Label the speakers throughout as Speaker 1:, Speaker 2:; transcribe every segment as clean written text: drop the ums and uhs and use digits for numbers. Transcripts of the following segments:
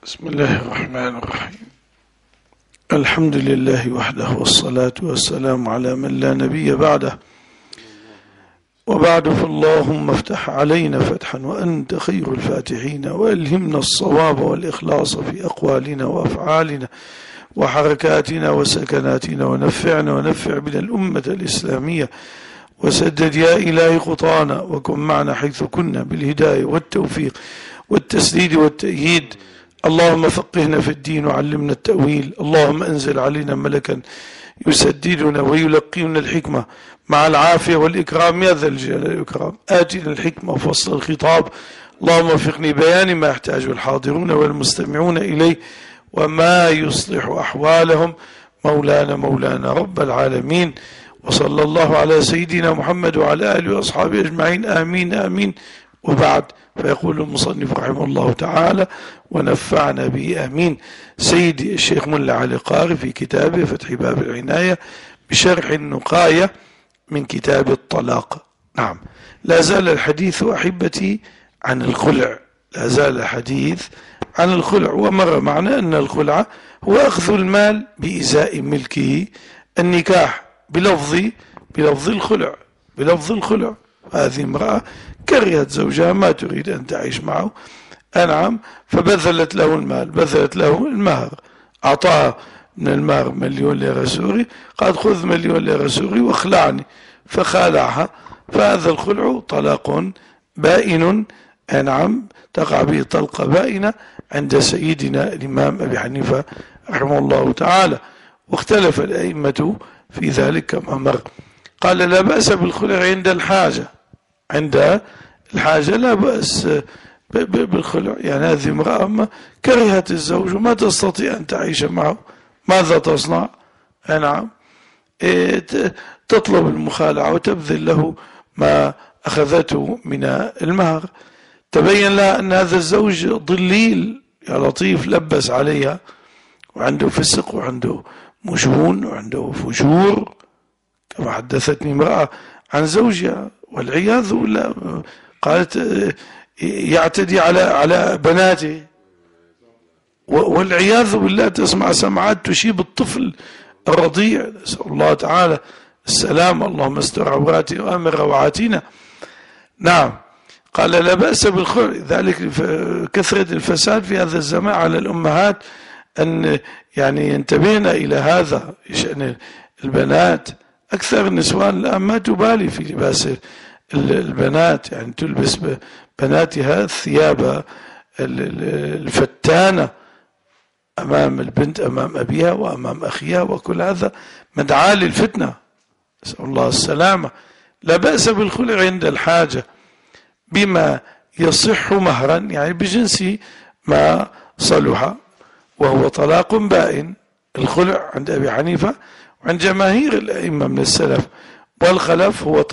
Speaker 1: بسم الله الرحمن الرحيم. الحمد لله وحده، والصلاة والسلام على من لا نبي بعده، وبعد فاللهم افتح علينا فتحا وأنت خير الفاتحين، وألهمنا الصواب والإخلاص في أقوالنا وأفعالنا وحركاتنا وسكناتنا، ونفع بنا الأمة الإسلامية، وسدد يا إلهي خطانا، وكن معنا حيث كنا بالهداية والتوفيق والتسديد والتأييد. اللهم فقهنا في الدين وعلمنا التأويل. اللهم انزل علينا ملكا يسددنا ويلقينا الحكمة مع العافية والإكرام يا ذا الجلال والإكرام. آتنا الحكمة وفصل الخطاب. اللهم وفقني بيان ما يحتاجه الحاضرون والمستمعون إليه وما يصلح أحوالهم. مولانا رب العالمين، وصلى الله على سيدنا محمد وعلى آله وأصحابه أجمعين، آمين آمين. وبعد، فيقول المصنف رحمه الله تعالى ونفعنا به آمين. سيدي الشيخ ملا علي قاري في كتابه فتح باب العناية بشرح النقاية من كتاب الطلاق. نعم، لا زال الحديث أحبتي عن الخلع، لا زال الحديث عن الخلع. ومر معنا أن الخلع هو أخذ المال بإزاء ملكه النكاح بلفظ الخلع. هذه امرأة كرهت زوجها، ما تريد أن تعيش معه، أنعم، فبذلت له المال، بذلت له المهر، أعطاها من المهر 1,000,000 ليرة سوري، قال خذ 1,000,000 ليرة سوري واخلعني، فخالعها. فهذا الخلع طلاق بائن، أنعم، تقع به طلقة بائنة عند سيدنا الإمام أبي حنيفة رحمه الله تعالى. واختلف الأئمة في ذلك كما مر. قال لا بأس بالخلع عند الحاجة لا بأس بالخلع. يعني هذه امرأة كرهت الزوج وما تستطيع أن تعيش معه، ماذا تصنع؟ نعم، تطلب المخالعة وتبذل له ما أخذته من المهر. تبين لها أن هذا الزوج ضليل يا لطيف، لبس عليها وعنده فسق وعنده مجون وعنده فجور، كما حدثتني امرأة عن زوجها والعياذ بالله، قالت يعتدي على بناته، والعياذ بالله تسمع سمعات تشيب الطفل الرضيع. نسأل الله تعالى السلام. اللهم استر عوراتي وامن روعاتنا. نعم، قال لا بأس بالخلع. ذلك كثرة الفساد في هذا الزمان على الأمهات، أن يعني ينتبهن إلى هذا شأن البنات. أكثر النسوان الآن ما تبالي في لباس البنات، يعني تلبس بناتها الثياب الفتانة أمام البنت، أمام أبيها وأمام أخيها، وكل هذا مدعاة للفتنة، نسأل الله السلامة. لا بأس بالخلع عند الحاجة بما يصح مهرا، يعني بجنس ما صلح، وهو طلاق بائن. الخلع عند أبي حنيفة وعند جماهير الأئمة من السلف والخلف هو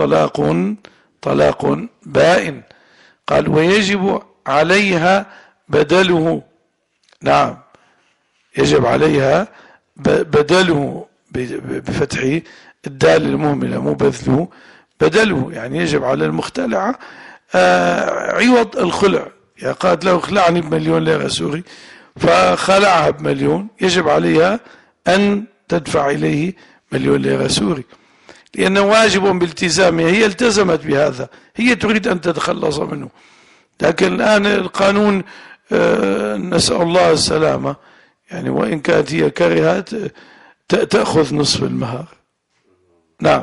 Speaker 1: طلاق بائن. قال ويجب عليها بدله. نعم، يجب عليها بدله بفتح الدال المهملة، مو بذله، بدله، يعني يجب على المختلعة عوض الخلع. يعني قالت له اخلعني ب1,000,000 ليرة سوري، فخلعها ب1,000,000، يجب عليها أن تدفع إليه 1,000,000 ليرة سوري، لأنه واجب بالتزامها. هي التزمت بهذا، هي تريد أن تتخلص منه. لكن الآن القانون نسأل الله السلامة، يعني وإن كانت هي كرهت تأخذ نصف المهر. نعم،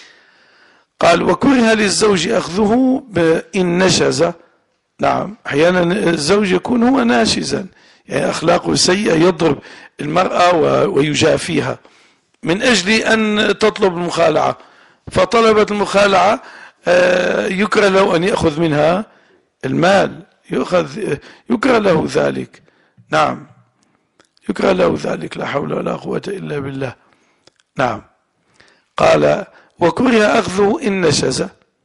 Speaker 1: قال وكره للزوج أخذه إن نشز. نعم، أحيانا الزوج يكون هو ناشزا، يعني أخلاقه سيئة، يضرب المرأة ويجافيها من أجل أن تطلب المخالعة، فطلبت المخالعة، يكره له أن يأخذ منها المال، يكره له ذلك. نعم، يكره له ذلك، لا حول ولا قوة إلا بالله. نعم، قال وكره أخذه إن نشز.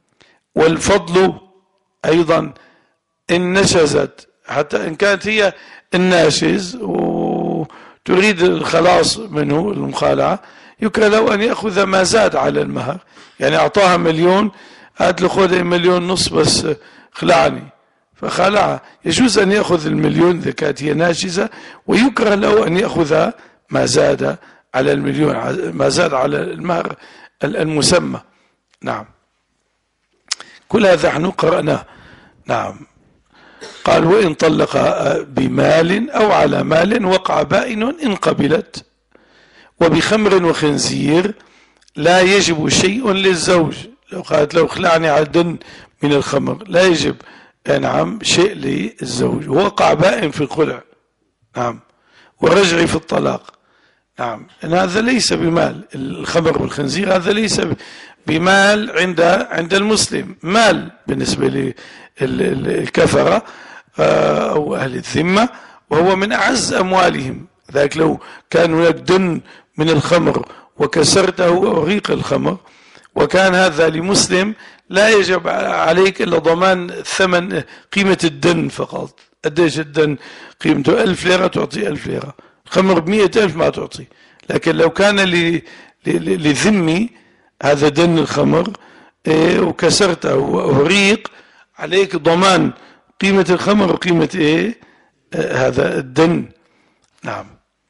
Speaker 1: والفضل أيضا إن نشزت، حتى إن كانت هي الناشز وتريد الخلاص منه المخالعة، يكره له أن يأخذ ما زاد على المهر. يعني أعطاها 1,000,000، قالت له خذ 1,500,000 بس خلعني، فخالعها. يجوز أن يأخذ المليون إذا كانت هي ناشزة، ويكره له أن يأخذ ما زاد على المليون، ما زاد على المهر المسمى. نعم، كل هذا نحن قرأناه. نعم. قال وإن طلق بمال أو على مال وقع بائن إن قبلت. وبخمر وخنزير لا يجب شيء للزوج. لو قالت لو خلعني على دن من الخمر لا يجب نعم شيء للزوج. ووقع بائن في الخلع. نعم. والرجع في الطلاق. نعم. إن هذا ليس بمال. الخمر والخنزير هذا ليس بمال عند المسلم، مال بالنسبة للكفرة أو أهل الذمة، وهو من أعز أموالهم. ذلك لو كان هناك دن من الخمر وكسرته وريق الخمر وكان هذا لمسلم لا يجب عليك إلا ضمان ثمن قيمة الدن فقط. قديش الدن؟ قيمته 1000 ليرة تعطي 1000 ليرة. الخمر ب100,000 ما تعطي. لكن لو كان لذمي هذا دن الخمر وكسرته وريق، عليك ضمان قيمة الخمر وقيمة هذا الدن. نعم.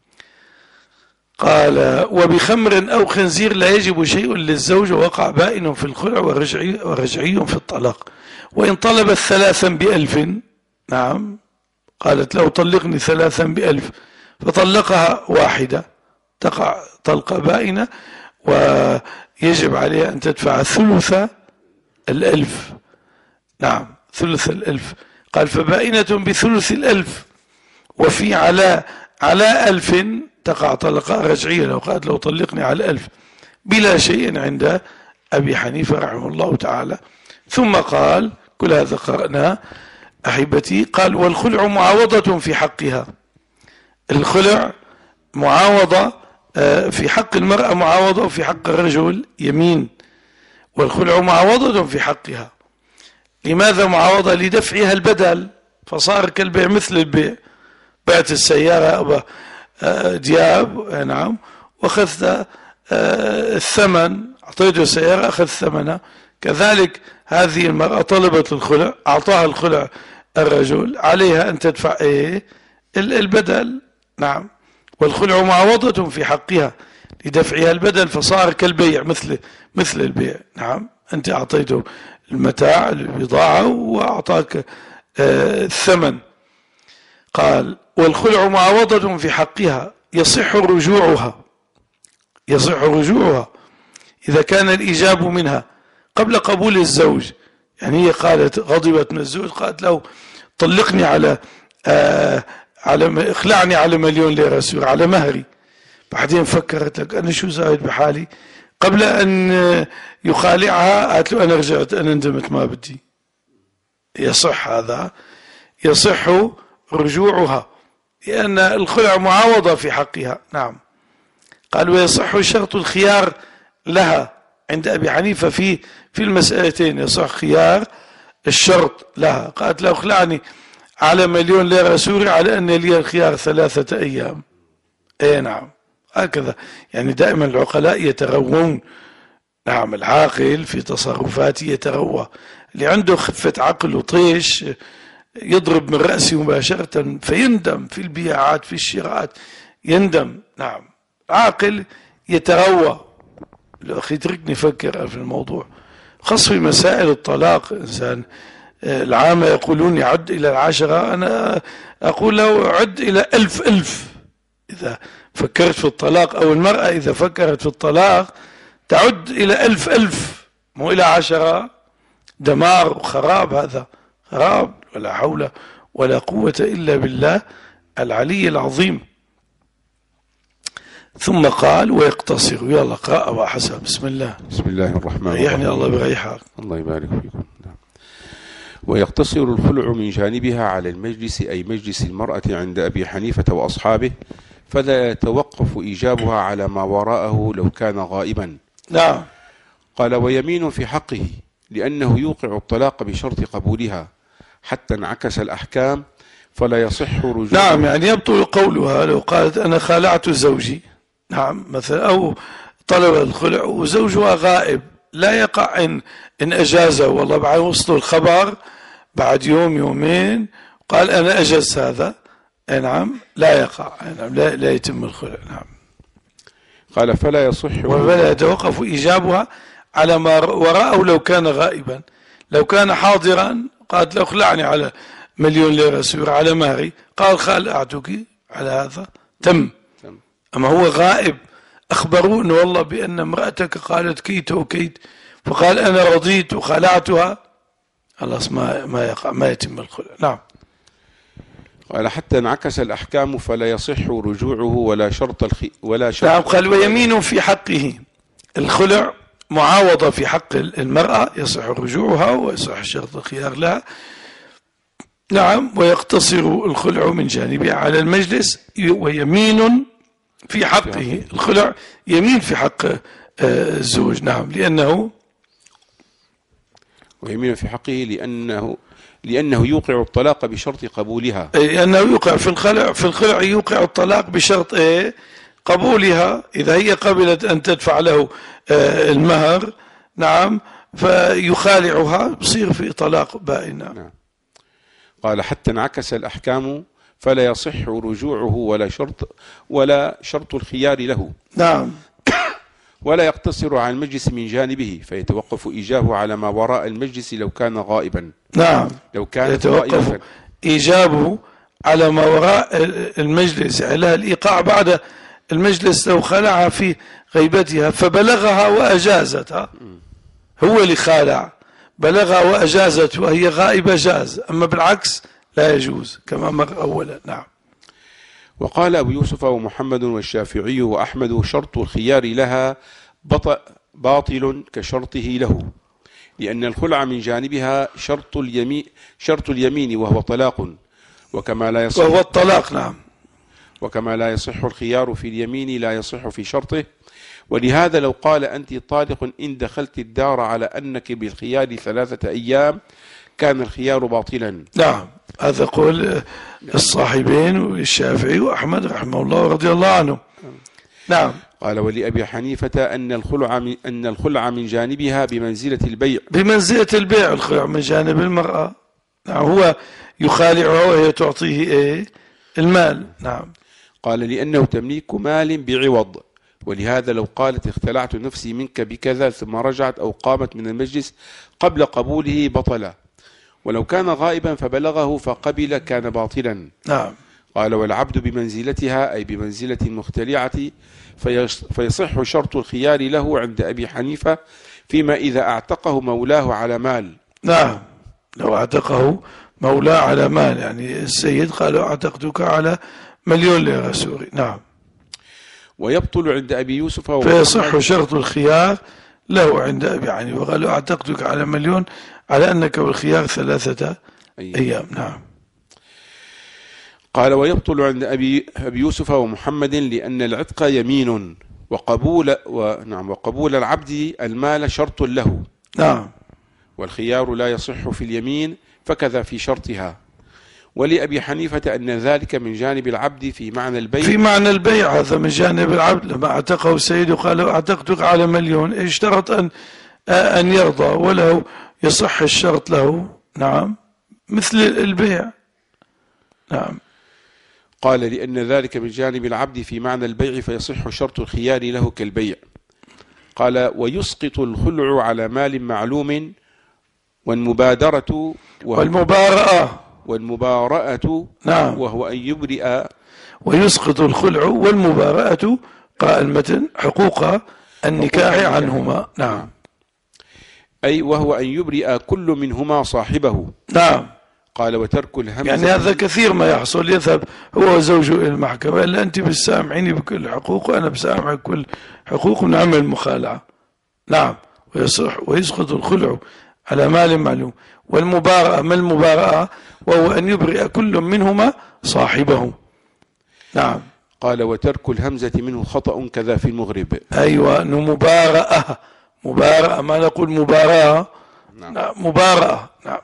Speaker 1: قال وبخمر أو خنزير لا يجب شيء للزوج ووقع بائن في الخلع ورجعي في الطلاق. وإن طلبت 3 ب1000. نعم. قالت له طلقني 3 ب1000 فطلقها واحدة، تقع طلقة بائنة ويجب عليها أن تدفع ثلث 1000. نعم، ثلث 1000. قال فبائنة بثلث 1000. وفي على 1000 تقع طلقة رجعية لو قالت لو طلقني على 1000 بلا شيء عند أبي حنيفة رحمه الله تعالى. ثم قال كل هذا قرأناه أحبتي. قال والخلع معاوضة في حقها. الخلع معاوضة في حق المرأة، معاوضة وفي حق الرجل يمين. والخلع معاوضة في حقها. لماذا معاوضة؟ لدفعها البدل، فصار كالبيع مثل البيع. بعت السيارة دياب نعم واخذت الثمن، اعطيته السيارة اخذ ثمنها. كذلك هذه المرأة طلبت الخلع، اعطاها الخلع الرجل، عليها ان تدفع البدل. نعم. والخلع معوضة في حقها لدفعها البدل، فصار كالبيع مثل البيع. نعم. انت اعطيته المتاع البضاعة واعطاك الثمن. قال والخلع معوضة في حقها يصح رجوعها إذا كان الإيجاب منها قبل قبول الزوج. يعني هي قالت غضبت من الزوج، قالت له طلقني على اخلعني على 1,000,000 ليرة سوري على مهري. بعدين فكرت لك أنا شو زايد بحالي، قبل أن يخالعها قالت له أنا رجعت أنا ندمت ما بدي. يصح هذا، يصح رجوعها لأن الخلع معاوضة في حقها. نعم. قال ويصح شرط الخيار لها عند أبي حنيفة في المسألتين. يصح خيار الشرط لها. قالت له اخلعني على 1,000,000 ليرة سوري على أن لي الخيار 3 أيام. نعم. هكذا يعني دائما العقلاء يتروون. نعم. العاقل في تصرفاته يتروى. اللي عنده خفة عقل وطيش يضرب من رأسه مباشرة فيندم في البيعات في الشراءات يندم. نعم. عاقل يتروى. أخي اتركني أفكر في الموضوع، خاصة في مسائل الطلاق. إنسان العامة يقولون يعد إلى 10، أنا أقول له عد إلى 1000. إذا فكرت في الطلاق، أو المرأة إذا فكرت في الطلاق تعد إلى 1000 مو إلى 10. دمار وخراب، هذا خراب. ولا حول ولا قوة إلا بالله العلي العظيم. ثم قال ويقتصر. يلا قرأ وحسب. بسم الله.
Speaker 2: بسم الله الرحمن الرحيم.
Speaker 1: يعني الله بريحك.
Speaker 2: الله يبارك فيكم. ويقتصر الخلع من جانبها على المجلس، أي مجلس المرأة عند أبي حنيفة وأصحابه، فلا يتوقف إيجابها على ما وراءه لو كان غائبا.
Speaker 1: نعم.
Speaker 2: قال ويمين في حقه لأنه يوقع الطلاق بشرط قبولها حتى انعكس الأحكام، فلا يصح رجوع.
Speaker 1: نعم. يعني يبطل قولها لو قالت أنا خالعت زوجي. نعم. مثلا أو طلب الخلع وزوجها غائب، لا يقع إن أجازه والله بعد وصلوا الخبر بعد يوم يومين قال أنا أجزت هذا، نعم لا يقع، نعم لا يتم الخلع. نعم.
Speaker 2: قال فلا يصح
Speaker 1: ولا يتوقف إيجابها على ما وراءه لو كان غائبا. لو كان حاضرا قالت له اخلعني على 1,000,000 ليرة سورة على مهري، قال خلعتك على هذا، تم. أما هو غائب، أخبروه أنه والله بأن امرأتك قالت كيت وكيت، فقال أنا رضيت وخلعتها، خلاص ما يقع، ما يتم الخلع. نعم.
Speaker 2: قال حتى انعكس الأحكام فلا يصح رجوعه ولا شرط
Speaker 1: نعم. قال ويمين في حقه، الخلع معاوضة في حق المرأة، يصح رجوعها ويصح شرط الخيار لها. نعم. ويقتصر الخلع من جانبها على المجلس، ويمين في حقه، الخلع يمين في حق الزوج. نعم.
Speaker 2: ويمين في حقه لأنه يوقع الطلاق بشرط قبولها،
Speaker 1: لأنه يوقع في الخلع يوقع الطلاق بشرط قبولها. إذا هي قبلت أن تدفع له المهر، نعم، فيخالعها، بصير في طلاق بائن. نعم.
Speaker 2: قال حتى انعكس الأحكام فلا يصح رجوعه ولا شرط الخيار له.
Speaker 1: نعم.
Speaker 2: ولا يقتصر على المجلس من جانبه، فيتوقف إيجابه على ما وراء المجلس لو كان غائبا.
Speaker 1: نعم.
Speaker 2: لو كان
Speaker 1: يتوقف إيجابه على ما وراء المجلس، على الإيقاع بعد المجلس لو خلع في غيبتها فبلغها وأجازتها، هو اللي خالع، بلغها وأجازت وهي غائبة جاز، أما بالعكس لا يجوز كما مر أولا. نعم.
Speaker 2: وقال أبو يوسف ومحمد والشافعي وأحمد شرط الخيار لها باطل كشرطه له، لأن الخلع من جانبها شرط اليمين وهو طلاق، وكما لا يصح
Speaker 1: وهو الطلاق. نعم.
Speaker 2: وكما لا يصح الخيار في اليمين لا يصح في شرطه. ولهذا لو قال أنت طالق إن دخلت الدار على أنك بالخيار 3 أيام كان الخيار باطلا.
Speaker 1: نعم. هذا قول الصاحبين والشافعي وأحمد رحمه الله ورضي الله عنه. نعم.
Speaker 2: قال ولأبي حنيفة أن الخلع من جانبها بمنزلة البيع.
Speaker 1: بمنزلة البيع الخلع من جانب المرأة. نعم. هو يخالعها وهي تعطيه المال. نعم.
Speaker 2: قال لأنه تمليك مال بعوض، ولهذا لو قالت اختلعت نفسي منك بكذا ثم رجعت أو قامت من المجلس قبل قبوله بطل، ولو كان غائبا فبلغه فقبل كان باطلا.
Speaker 1: نعم.
Speaker 2: قال والعبد بمنزلتها أي بمنزلة المختلعة، فيصح شرط الخيار له عند أبي حنيفة فيما إذا اعتقه مولاه على مال.
Speaker 1: نعم. لو اعتقه مولاه على مال، يعني السيد قال اعتقتك على 1,000,000 ليرة سوري. نعم.
Speaker 2: ويبطل عند أبي يوسف
Speaker 1: فيصح شرط الخيار له عند أبي حنيفة، وقال اعتقتك على 1,000,000 على أنك بالخيار 3 أيام. نعم.
Speaker 2: قال ويبطل عند أبي يوسف ومحمد لأن العتق يمين، وقبول العبد المال شرط له.
Speaker 1: نعم.
Speaker 2: والخيار لا يصح في اليمين فكذا في شرطها. ولأبي حنيفة أن ذلك من جانب العبد في معنى البيع.
Speaker 1: في معنى البيع، هذا من جانب العبد. لما اعتقه السيد وقال اعتقتك على 1,000,000 اشترط أن يرضى وله يصح الشرط له. نعم. مثل البيع. نعم.
Speaker 2: قال لأن ذلك من جانب العبد في معنى البيع فيصح شرط الخيار له كالبيع. قال ويسقط الخلع على مال معلوم والمبادرة والمبارأة.
Speaker 1: نعم.
Speaker 2: وهو أن يبرئ.
Speaker 1: ويسقط الخلع والمبارأة قال المتن حقوق النكاح عنهما. نعم.
Speaker 2: أي وهو أن يبرئ كل منهما صاحبه.
Speaker 1: نعم.
Speaker 2: قال وترك الهمزة،
Speaker 1: يعني هذا كثير ما يحصل، يذهب هو وزوجه إلى المحكمة، إلا أنت بتسامحيني بكل حقوق وأنا بسامحك كل حقوق، ونعمل مخالعة. نعم. ويسقط الخلع على مال معلوم. والمبارأة ما المبارأة؟ وهو أن يبرئ كل منهما صاحبه. نعم.
Speaker 2: قال وترك الهمزة منه خطأ كذا في المغرب.
Speaker 1: أيوة، أنه مبارأة ما نقول مباراة. نعم. مبارأة. نعم.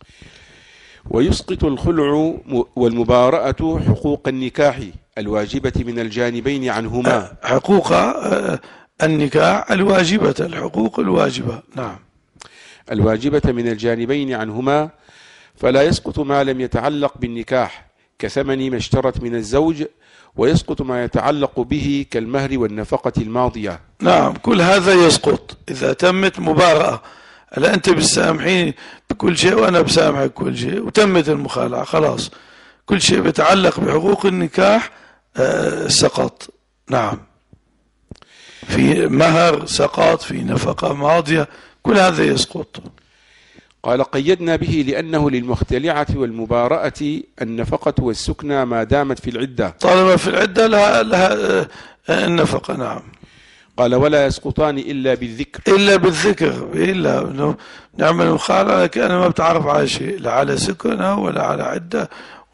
Speaker 2: ويسقط الخلع والمبارأة حقوق النكاح الواجبة من الجانبين عنهما.
Speaker 1: حقوق النكاح الواجبة، الحقوق الواجبة. نعم.
Speaker 2: الواجبة من الجانبين عنهما، فلا يسقط ما لم يتعلق بالنكاح كثمن ما اشترت من الزوج، ويسقط ما يتعلق به كالمهر والنفقة الماضية.
Speaker 1: نعم، كل هذا يسقط إذا تمت مبارأة. هلا أنت بتسامحيني بكل شيء وأنا بسامحك كل شيء وتمت المخالعة، خلاص كل شيء بيتعلق بحقوق النكاح سقط. نعم، في مهر سقط، في نفقة ماضية، كل هذا يسقط.
Speaker 2: قال قيدنا به لأنه للمختلعة والمبارأة النفقة والسكنى ما دامت في العدة،
Speaker 1: طالما في العدة لها النفقة. نعم.
Speaker 2: قال ولا يسقطان إلا بالذكر،
Speaker 1: إلا بالذكر، إلا أنه نعمل مخالعة كأنه ما بتعرف على شيء، لا على سكنة ولا على عدة.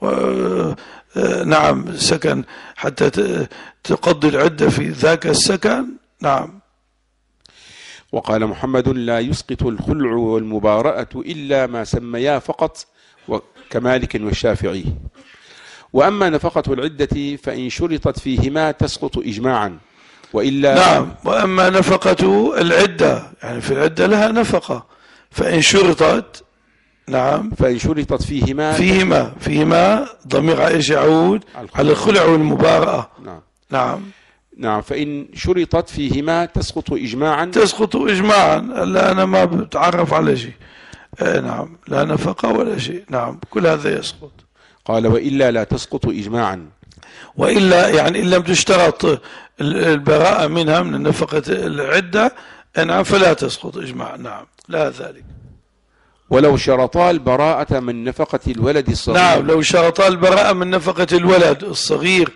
Speaker 1: نعم، سكن حتى تقضي العدة في ذاك السكن. نعم.
Speaker 2: وقال محمد لا يسقط الخلع والمبارأة إلا ما سميا فقط كمالك والشافعي. وأما نفقة العدة فإن شرطت فيهما تسقط إجماعا، وإلا.
Speaker 1: نعم، وأما نفقة العدة يعني في العدة لها نفقة، فإن شرطت. نعم،
Speaker 2: فإن شرطت
Speaker 1: فيهما ضمير عائشة يعود على الخلع والمبارأة. نعم،
Speaker 2: فإن شرطت فيهما تسقط إجماعا.
Speaker 1: لا أنا ما بتعرف على شيء. نعم، لا نفقة ولا شيء. نعم، كل هذا يسقط.
Speaker 2: قال وإلا لا تسقط إجماعا،
Speaker 1: وإلا يعني إن لم تشترط البراءة منها من نفقة العدة، نعم، فلا تسقط إجماعا. نعم، لا ذلك.
Speaker 2: ولو شرطا البراءة من نفقة الولد الصغير.
Speaker 1: نعم، لو شرطا البراءة من نفقة الولد الصغير،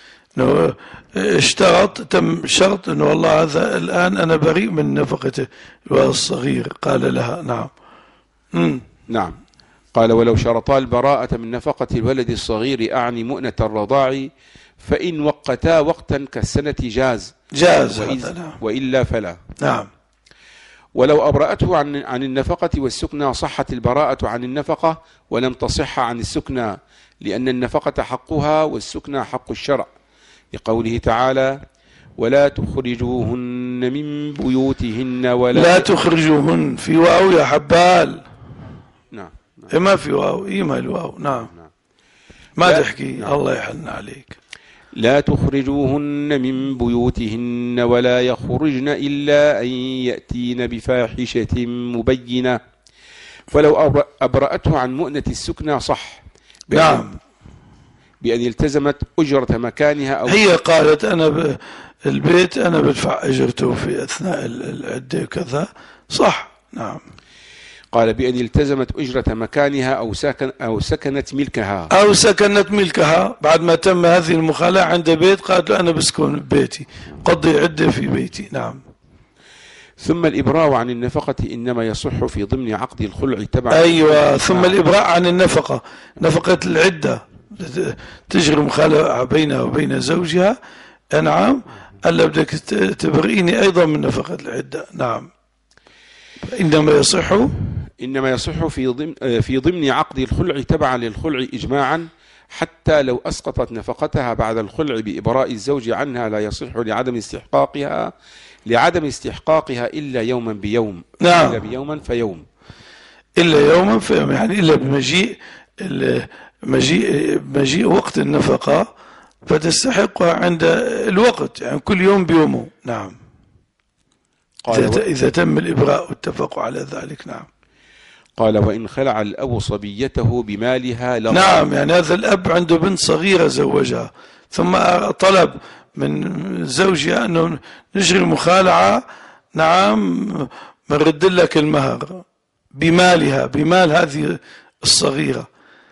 Speaker 1: اشترط، تم شرط انه والله هذا الآن أنا بريء من نفقته الولد الصغير، قال لها. نعم.
Speaker 2: نعم. قال ولو شرطا البراءة من نفقة الولد الصغير أعني مؤنة الرضاع، فإن وقتا وقتا كالسنة جاز وإلا فلا.
Speaker 1: نعم.
Speaker 2: ولو أبرأته عن النفقة والسكنى صحت البراءة عن النفقة ولم تصح عن السكنى، لأن النفقة حقها والسكنى حق الشرع، لقوله تعالى ولا تخرجوهن من بيوتهن
Speaker 1: لا تخرجوهن في واو يا حبال.
Speaker 2: نعم.
Speaker 1: ما في واو، ما الواو. نعم. ما تحكي. نعم. الله يحن عليك.
Speaker 2: لا تخرجوهن من بيوتهن ولا يخرجن إلا أن يأتين بفاحشة مبينة. فلو أبرأته عن مؤنة السكنى صح.
Speaker 1: نعم،
Speaker 2: بأن التزمت أجرة مكانها أو
Speaker 1: هي قالت أنا البيت أنا بدفع أجرته في أثناء العدة وكذا، صح. نعم.
Speaker 2: قال بأن التزمت أجرة مكانها أو سكنت ملكها
Speaker 1: بعد ما تم هذه المخالعة عند بيت، قالت له أنا بسكن ببيتي، قضي عدة في بيتي. نعم.
Speaker 2: ثم الإبراء عن النفقة إنما يصح في ضمن عقد الخلع تبعا.
Speaker 1: أيوة، ثم الإبراء عن النفقة، نفقة العدة تجري مخالعة بينها وبين زوجها. نعم، ألا بدك تبرئيني أيضا من نفقة العدة. نعم. إنما
Speaker 2: يصح في ضمن عقد الخلع تبعا للخلع إجماعا، حتى لو أسقطت نفقتها بعد الخلع بإبراء الزوج عنها لا يصح لعدم استحقاقها إلا يوما بيوم.
Speaker 1: نعم.
Speaker 2: إلا بيوما فيوم.
Speaker 1: يعني إلا بمجيء مجيء وقت النفقة، فتستحقها عند الوقت، يعني كل يوم بيومه. نعم. إذا تم الإبراء واتفقوا على ذلك. نعم.
Speaker 2: قال وإن خلع الأب صبيته بمالها
Speaker 1: نعم، يعني هذا الأب عنده بنت صغيرة زوجها، ثم طلب من زوجها أنه نجري المخالعة. نعم، نرد لك المهر بمالها، بمال هذه الصغيرة.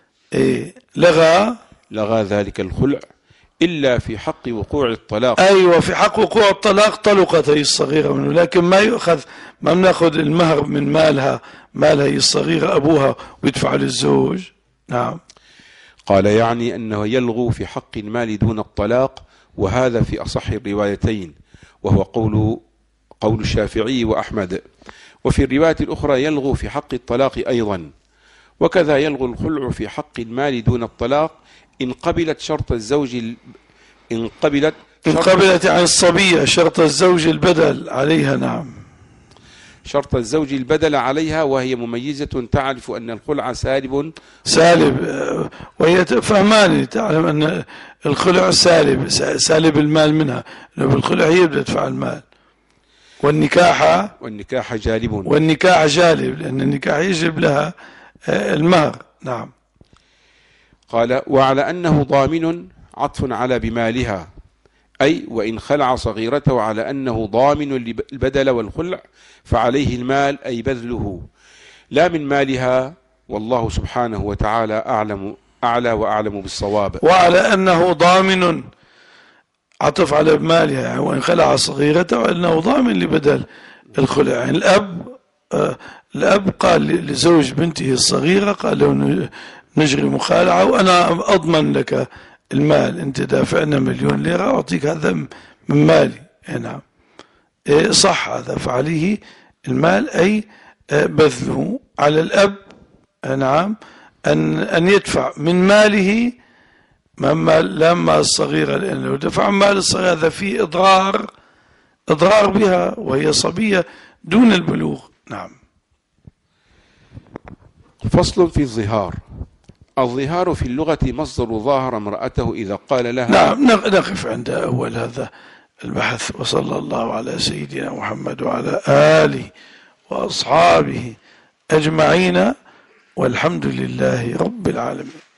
Speaker 2: لغى ذلك الخلع إلا في حق وقوع الطلاق.
Speaker 1: أيوة، في حق وقوع الطلاق طلقت هي الصغيرة منه، لكن ما بناخذ المهر من مالها هي الصغيرة أبوها ويدفع للزوج. نعم.
Speaker 2: قال يعني أنه يلغو في حق المال دون الطلاق، وهذا في أصح الروايتين، وهو قول الشافعي وأحمد. وفي الرواية الأخرى يلغو في حق الطلاق أيضا، وكذا يلغو الخلع في حق المال دون الطلاق إن قبلت شرط الزوج إن قبلت عن
Speaker 1: الصبية شرط الزوج البدل عليها. نعم.
Speaker 2: شرط الزوج البدل عليها وهي مميزة تعرف أن الخلع سالب
Speaker 1: وهي فهمان تعلم أن الخلع سالب المال منها، بالخلع هي بدها تدفع المال.
Speaker 2: والنكاح
Speaker 1: جالب لأن النكاح يجلب لها المهر. نعم.
Speaker 2: قال وعلى أنه ضامن عطف على بمالها، أي وإن خلع صغيرته على أنه ضامن البدل والخلع فعليه المال أي بذله لا من مالها، والله سبحانه وتعالى أعلى وأعلم بالصواب.
Speaker 1: وعلى أنه ضامن عطف على مالها، يعني وإن خلع صغيرته أنه ضامن لبدل الخلع. يعني الأب قال لزوج بنته الصغيرة، قال له نجري مخالعة وأنا أضمن لك المال، أنت دافعنا 1,000,000 ليرة أعطيك هذا من مالي. نعم صح هذا، فعليه المال أي بذله على الأب. نعم أن يدفع من ماله لا مال الصغيرة، لأنه لو دفع مال الصغيرة هذا فيه إضرار بها وهي صبية دون البلوغ. نعم.
Speaker 2: فصل في الظهار في اللغة مصدر ظاهر امرأته إذا قال لها.
Speaker 1: نعم نقف عند أول هذا البحث، وصلى الله على سيدنا محمد وعلى آله وأصحابه أجمعين، والحمد لله رب العالمين.